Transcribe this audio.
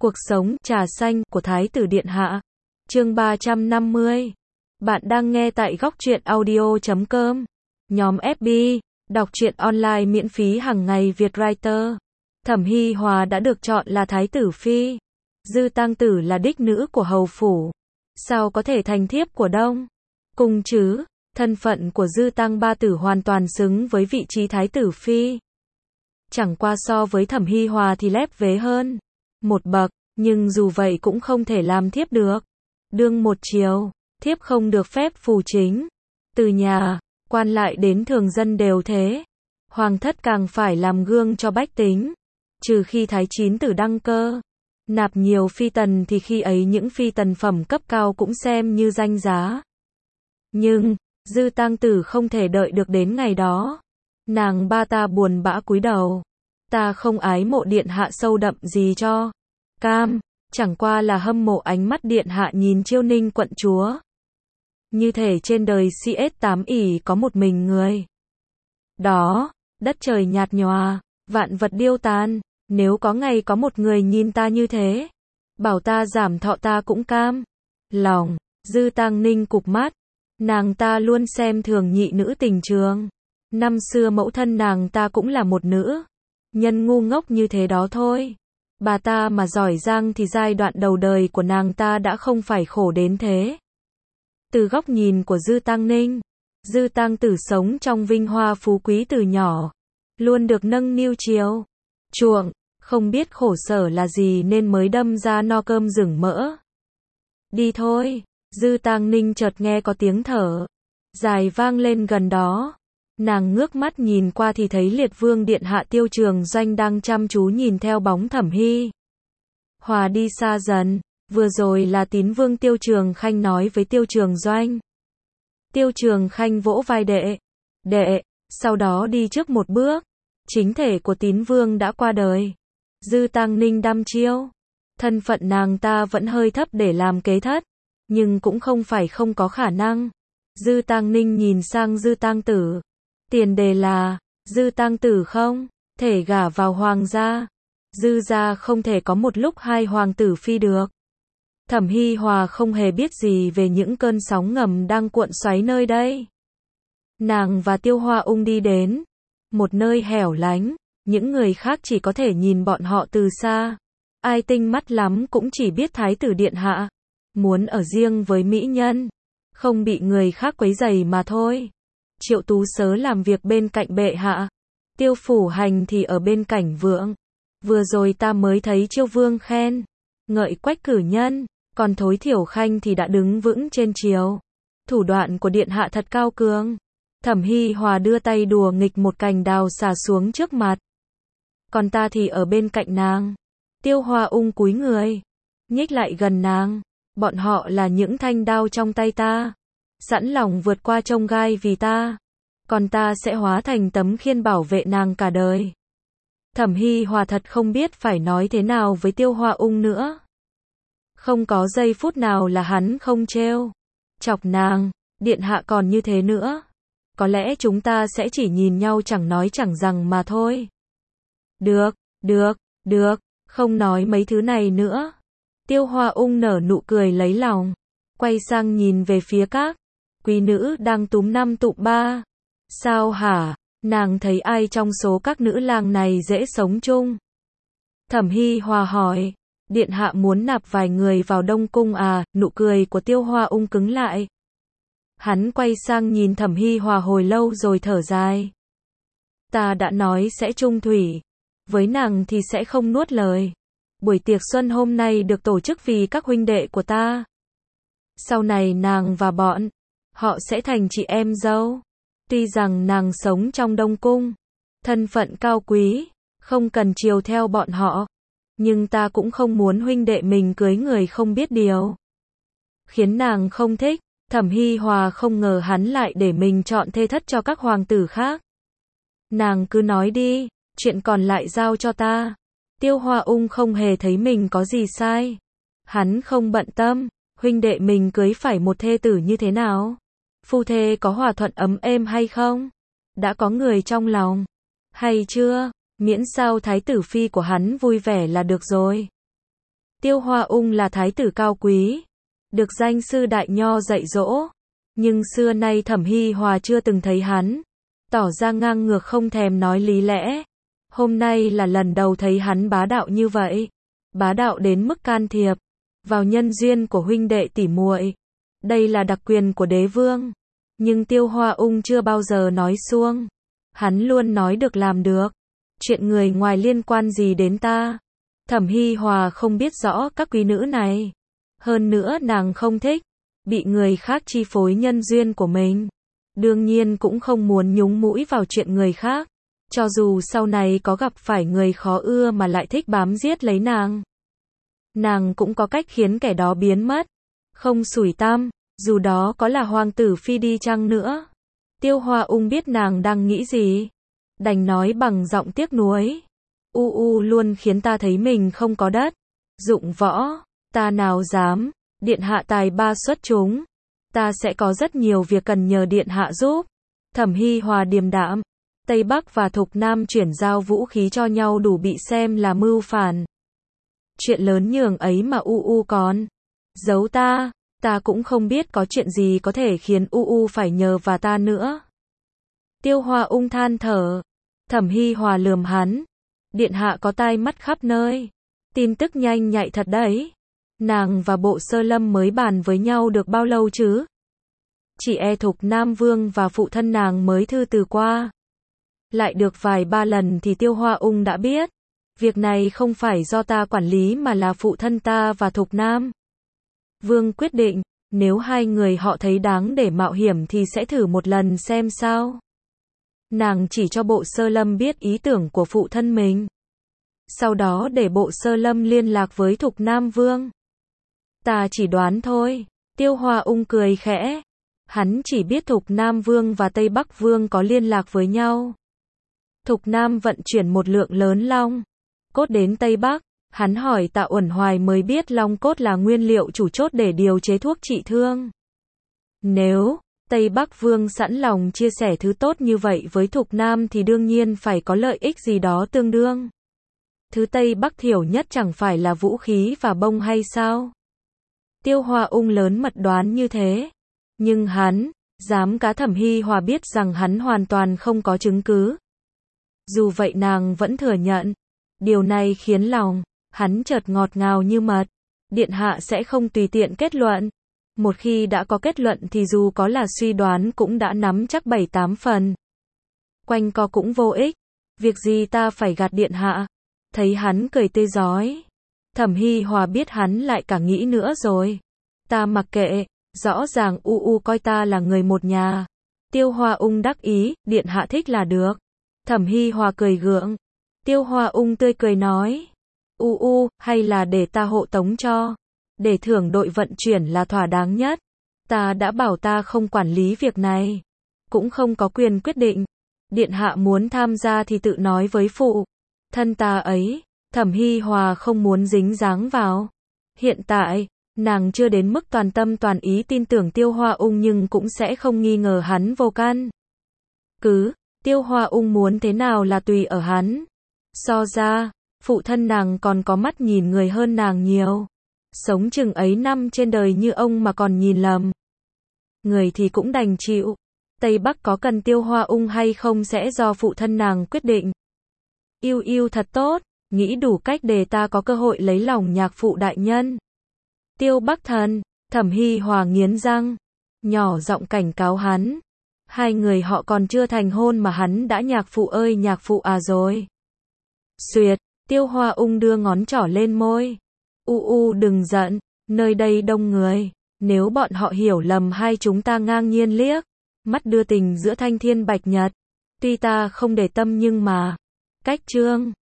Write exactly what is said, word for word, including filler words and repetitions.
Cuộc sống trà xanh của Thái tử Điện Hạ. Chương ba trăm năm mươi. Bạn đang nghe tại góc truyện audio chấm com. Nhóm ép bê, đọc truyện online miễn phí hàng ngày Việt Writer. Thẩm Hi Hòa đã được chọn là Thái tử Phi. Dư Tang Tử là đích nữ của hầu phủ. Sao có thể thành thiếp của Đông Cung chứ? Thân phận của Dư Tang Ba Tử hoàn toàn xứng với vị trí Thái tử Phi. Chẳng qua so với Thẩm Hi Hòa thì lép vế hơn một bậc, nhưng dù vậy cũng không thể làm thiếp được. Đương một chiều, thiếp không được phép phù chính. Từ nhà, quan lại đến thường dân đều thế. Hoàng thất càng phải làm gương cho bách tính. Trừ khi Thái Chín Tử đăng cơ, nạp nhiều phi tần thì khi ấy những phi tần phẩm cấp cao cũng xem như danh giá. Nhưng, Dư Tang Tử không thể đợi được đến ngày đó. Nàng ba ta buồn bã cúi đầu. Ta không ái mộ điện hạ sâu đậm gì cho cam, chẳng qua là hâm mộ ánh mắt điện hạ nhìn Chiêu Ninh quận chúa. Như thể trên đời xê ét tám ỷ có một mình người. Đó, đất trời nhạt nhòa, vạn vật điêu tàn, nếu có ngày có một người nhìn ta như thế, bảo ta giảm thọ ta cũng cam. Lòng, Dư Tang Ninh cụp mắt, nàng ta luôn xem thường nhị nữ tình trường. Năm xưa mẫu thân nàng ta cũng là một nữ nhân ngu ngốc như thế đó thôi. Bà ta mà giỏi giang thì giai đoạn đầu đời của nàng ta đã không phải khổ đến thế. Từ góc nhìn của Dư Tang Ninh, Dư Tang Tử sống trong vinh hoa phú quý từ nhỏ, luôn được nâng niu chiều chuộng, không biết khổ sở là gì nên mới đâm ra no cơm rừng mỡ. Đi thôi, Dư Tang Ninh chợt nghe có tiếng thở dài vang lên gần đó. Nàng ngước mắt nhìn qua thì thấy Liệt Vương Điện Hạ Tiêu Trường Doanh đang chăm chú nhìn theo bóng Thẩm Hi Hòa đi xa dần. Vừa rồi là Tín Vương Tiêu Trường Khanh nói với Tiêu Trường Doanh. Tiêu Trường Khanh vỗ vai đệ. Đệ, sau đó đi trước một bước. Chính thể của Tín Vương đã qua đời. Dư Tang Ninh đăm chiêu. Thân phận nàng ta vẫn hơi thấp để làm kế thất, nhưng cũng không phải không có khả năng. Dư Tang Ninh nhìn sang Dư Tang Tử. Tiền đề là, Dư Tang Tử không thể gả vào hoàng gia. Dư gia không thể có một lúc hai hoàng tử phi được. Thẩm Hi Hòa không hề biết gì về những cơn sóng ngầm đang cuộn xoáy nơi đây. Nàng và Tiêu Hoa Ung đi đến một nơi hẻo lánh, những người khác chỉ có thể nhìn bọn họ từ xa. Ai tinh mắt lắm cũng chỉ biết Thái tử Điện Hạ muốn ở riêng với mỹ nhân, không bị người khác quấy rầy mà thôi. Triệu Tú Sớ làm việc bên cạnh bệ hạ, Tiêu Phủ Hành thì ở bên cạnh vượng. Vừa rồi ta mới thấy Chiêu Vương khen ngợi Quách cử nhân, còn Thối Thiểu Khanh thì đã đứng vững trên triều. Thủ đoạn của điện hạ thật cao cường. Thẩm Hi Hòa đưa tay đùa nghịch một cành đào xả xuống trước mặt. Còn ta thì ở bên cạnh nàng. Tiêu Hoa Ung cúi người, nhích lại gần nàng. Bọn họ là những thanh đao trong tay ta, sẵn lòng vượt qua chông gai vì ta. Còn ta sẽ hóa thành tấm khiên bảo vệ nàng cả đời. Thẩm Hi Hòa thật không biết phải nói thế nào với Tiêu Hoa Ung nữa. Không có giây phút nào là hắn không trêu chọc nàng. Điện hạ còn như thế nữa, có lẽ chúng ta sẽ chỉ nhìn nhau chẳng nói chẳng rằng mà thôi. Được, được, được, không nói mấy thứ này nữa. Tiêu Hoa Ung nở nụ cười lấy lòng, quay sang nhìn về phía các quý nữ đang túm năm tụm ba. Sao hả, nàng thấy ai trong số các nữ lang này dễ sống chung? Thẩm Hi Hòa hỏi. Điện hạ muốn nạp vài người vào Đông Cung à? Nụ cười của Tiêu Hoa Ung cứng lại. Hắn quay sang nhìn Thẩm Hi Hòa hồi lâu rồi thở dài. Ta đã nói sẽ chung thủy với nàng thì sẽ không nuốt lời. Buổi tiệc xuân hôm nay được tổ chức vì các huynh đệ của ta. Sau này nàng và bọn họ sẽ thành chị em dâu. Tuy rằng nàng sống trong Đông Cung, thân phận cao quý, không cần chiều theo bọn họ, nhưng ta cũng không muốn huynh đệ mình cưới người không biết điều. Khiến nàng không thích. Thẩm Hi Hòa không ngờ hắn lại để mình chọn thê thất cho các hoàng tử khác. Nàng cứ nói đi, chuyện còn lại giao cho ta. Tiêu Hoa Ung không hề thấy mình có gì sai. Hắn không bận tâm, huynh đệ mình cưới phải một thê tử như thế nào. Phu thê có hòa thuận ấm êm hay không? Đã có người trong lòng hay chưa? Miễn sao thái tử phi của hắn vui vẻ là được rồi. Tiêu Hoa Ung là thái tử cao quý, được danh sư đại nho dạy dỗ, nhưng xưa nay Thẩm Hi Hòa chưa từng thấy hắn, tỏ ra ngang ngược không thèm nói lý lẽ. Hôm nay là lần đầu thấy hắn bá đạo như vậy, bá đạo đến mức can thiệp vào nhân duyên của huynh đệ tỷ muội. Đây là đặc quyền của đế vương, nhưng Tiêu Hoa Ung chưa bao giờ nói suông, hắn luôn nói được làm được. Chuyện người ngoài liên quan gì đến ta? Thẩm Hi Hòa không biết rõ các quý nữ này, hơn nữa nàng không thích bị người khác chi phối nhân duyên của mình, đương nhiên cũng không muốn nhúng mũi vào chuyện người khác, cho dù sau này có gặp phải người khó ưa mà lại thích bám giết lấy nàng. Nàng cũng có cách khiến kẻ đó biến mất, không sủi tăm, dù đó có là hoàng tử phi đi chăng nữa. Tiêu Hoa Ung biết nàng đang nghĩ gì, đành nói bằng giọng tiếc nuối. U u luôn khiến ta thấy mình không có đất dụng võ, ta nào dám, điện hạ tài ba xuất chúng, ta sẽ có rất nhiều việc cần nhờ điện hạ giúp. Thẩm Hi Hòa điềm đạm, Tây Bắc và Thục Nam chuyển giao vũ khí cho nhau đủ bị xem là mưu phản. Chuyện lớn nhường ấy mà u u còn giấu ta, ta cũng không biết có chuyện gì có thể khiến u u phải nhờ và ta nữa. Tiêu Hoa Ung than thở. Thẩm Hi Hòa lườm hắn, điện hạ có tai mắt khắp nơi, tin tức nhanh nhạy thật đấy. Nàng và Bộ Sơ Lâm mới bàn với nhau được bao lâu chứ? Chỉ e Thục Nam Vương và phụ thân nàng mới thư từ qua lại được vài ba lần thì Tiêu Hoa Ung đã biết. Việc này không phải do ta quản lý mà là phụ thân ta và Thục Nam Vương quyết định, nếu hai người họ thấy đáng để mạo hiểm thì sẽ thử một lần xem sao. Nàng chỉ cho Bộ Sơ Lâm biết ý tưởng của phụ thân mình, sau đó để Bộ Sơ Lâm liên lạc với Thục Nam Vương. Ta chỉ đoán thôi. Tiêu Hoa Ung cười khẽ. Hắn chỉ biết Thục Nam Vương và Tây Bắc Vương có liên lạc với nhau. Thục Nam vận chuyển một lượng lớn long cốt đến Tây Bắc. Hắn hỏi Tạ Uẩn Hoài mới biết long cốt là nguyên liệu chủ chốt để điều chế thuốc trị thương. Nếu Tây Bắc Vương sẵn lòng chia sẻ thứ tốt như vậy với Thục Nam thì đương nhiên phải có lợi ích gì đó tương đương. Thứ Tây Bắc thiểu nhất chẳng phải là vũ khí và bông hay sao? Tiêu Hoa Ung lớn mật đoán như thế. Nhưng hắn, dám cá Thẩm Hi Hòa biết rằng hắn hoàn toàn không có chứng cứ. Dù vậy nàng vẫn thừa nhận. Điều này khiến lòng hắn chợt ngọt ngào như mật. Điện hạ sẽ không tùy tiện kết luận. Một khi đã có kết luận thì dù có là suy đoán cũng đã nắm chắc bảy tám phần. Quanh co cũng vô ích. Việc gì ta phải gạt điện hạ? Thấy hắn cười tươi rói. Thẩm Hi Hòa biết hắn lại cả nghĩ nữa rồi. Ta mặc kệ, rõ ràng u u coi ta là người một nhà. Tiêu Hoa Ung đắc ý, điện hạ thích là được. Thẩm Hi Hòa cười gượng. Tiêu Hoa Ung tươi cười nói. U u, hay là để ta hộ tống cho. Để thưởng đội vận chuyển là thỏa đáng nhất. Ta đã bảo ta không quản lý việc này. Cũng không có quyền quyết định. Điện hạ muốn tham gia thì tự nói với phụ thân ta ấy. Thẩm Hi Hòa không muốn dính dáng vào. Hiện tại, nàng chưa đến mức toàn tâm toàn ý tin tưởng Tiêu Hoa Ung nhưng cũng sẽ không nghi ngờ hắn vô căn cứ. Tiêu Hoa Ung muốn thế nào là tùy ở hắn. So ra, phụ thân nàng còn có mắt nhìn người hơn nàng nhiều. Sống chừng ấy năm trên đời như ông mà còn nhìn lầm người thì cũng đành chịu. Tây Bắc có cần Tiêu Hoa Ung hay không sẽ do phụ thân nàng quyết định. Yêu yêu thật tốt, nghĩ đủ cách để ta có cơ hội lấy lòng nhạc phụ đại nhân. Tiêu Bắc Thần, Thẩm Hi Hòa nghiến răng, nhỏ giọng cảnh cáo hắn. Hai người họ còn chưa thành hôn mà hắn đã nhạc phụ ơi nhạc phụ à rồi. Xuyệt, Tiêu Hoa Ung đưa ngón trỏ lên môi. U u đừng giận, nơi đây đông người. Nếu bọn họ hiểu lầm hai chúng ta ngang nhiên liếc mắt đưa tình giữa Thanh Thiên Bạch Nhật. Tuy ta không để tâm nhưng mà cách trương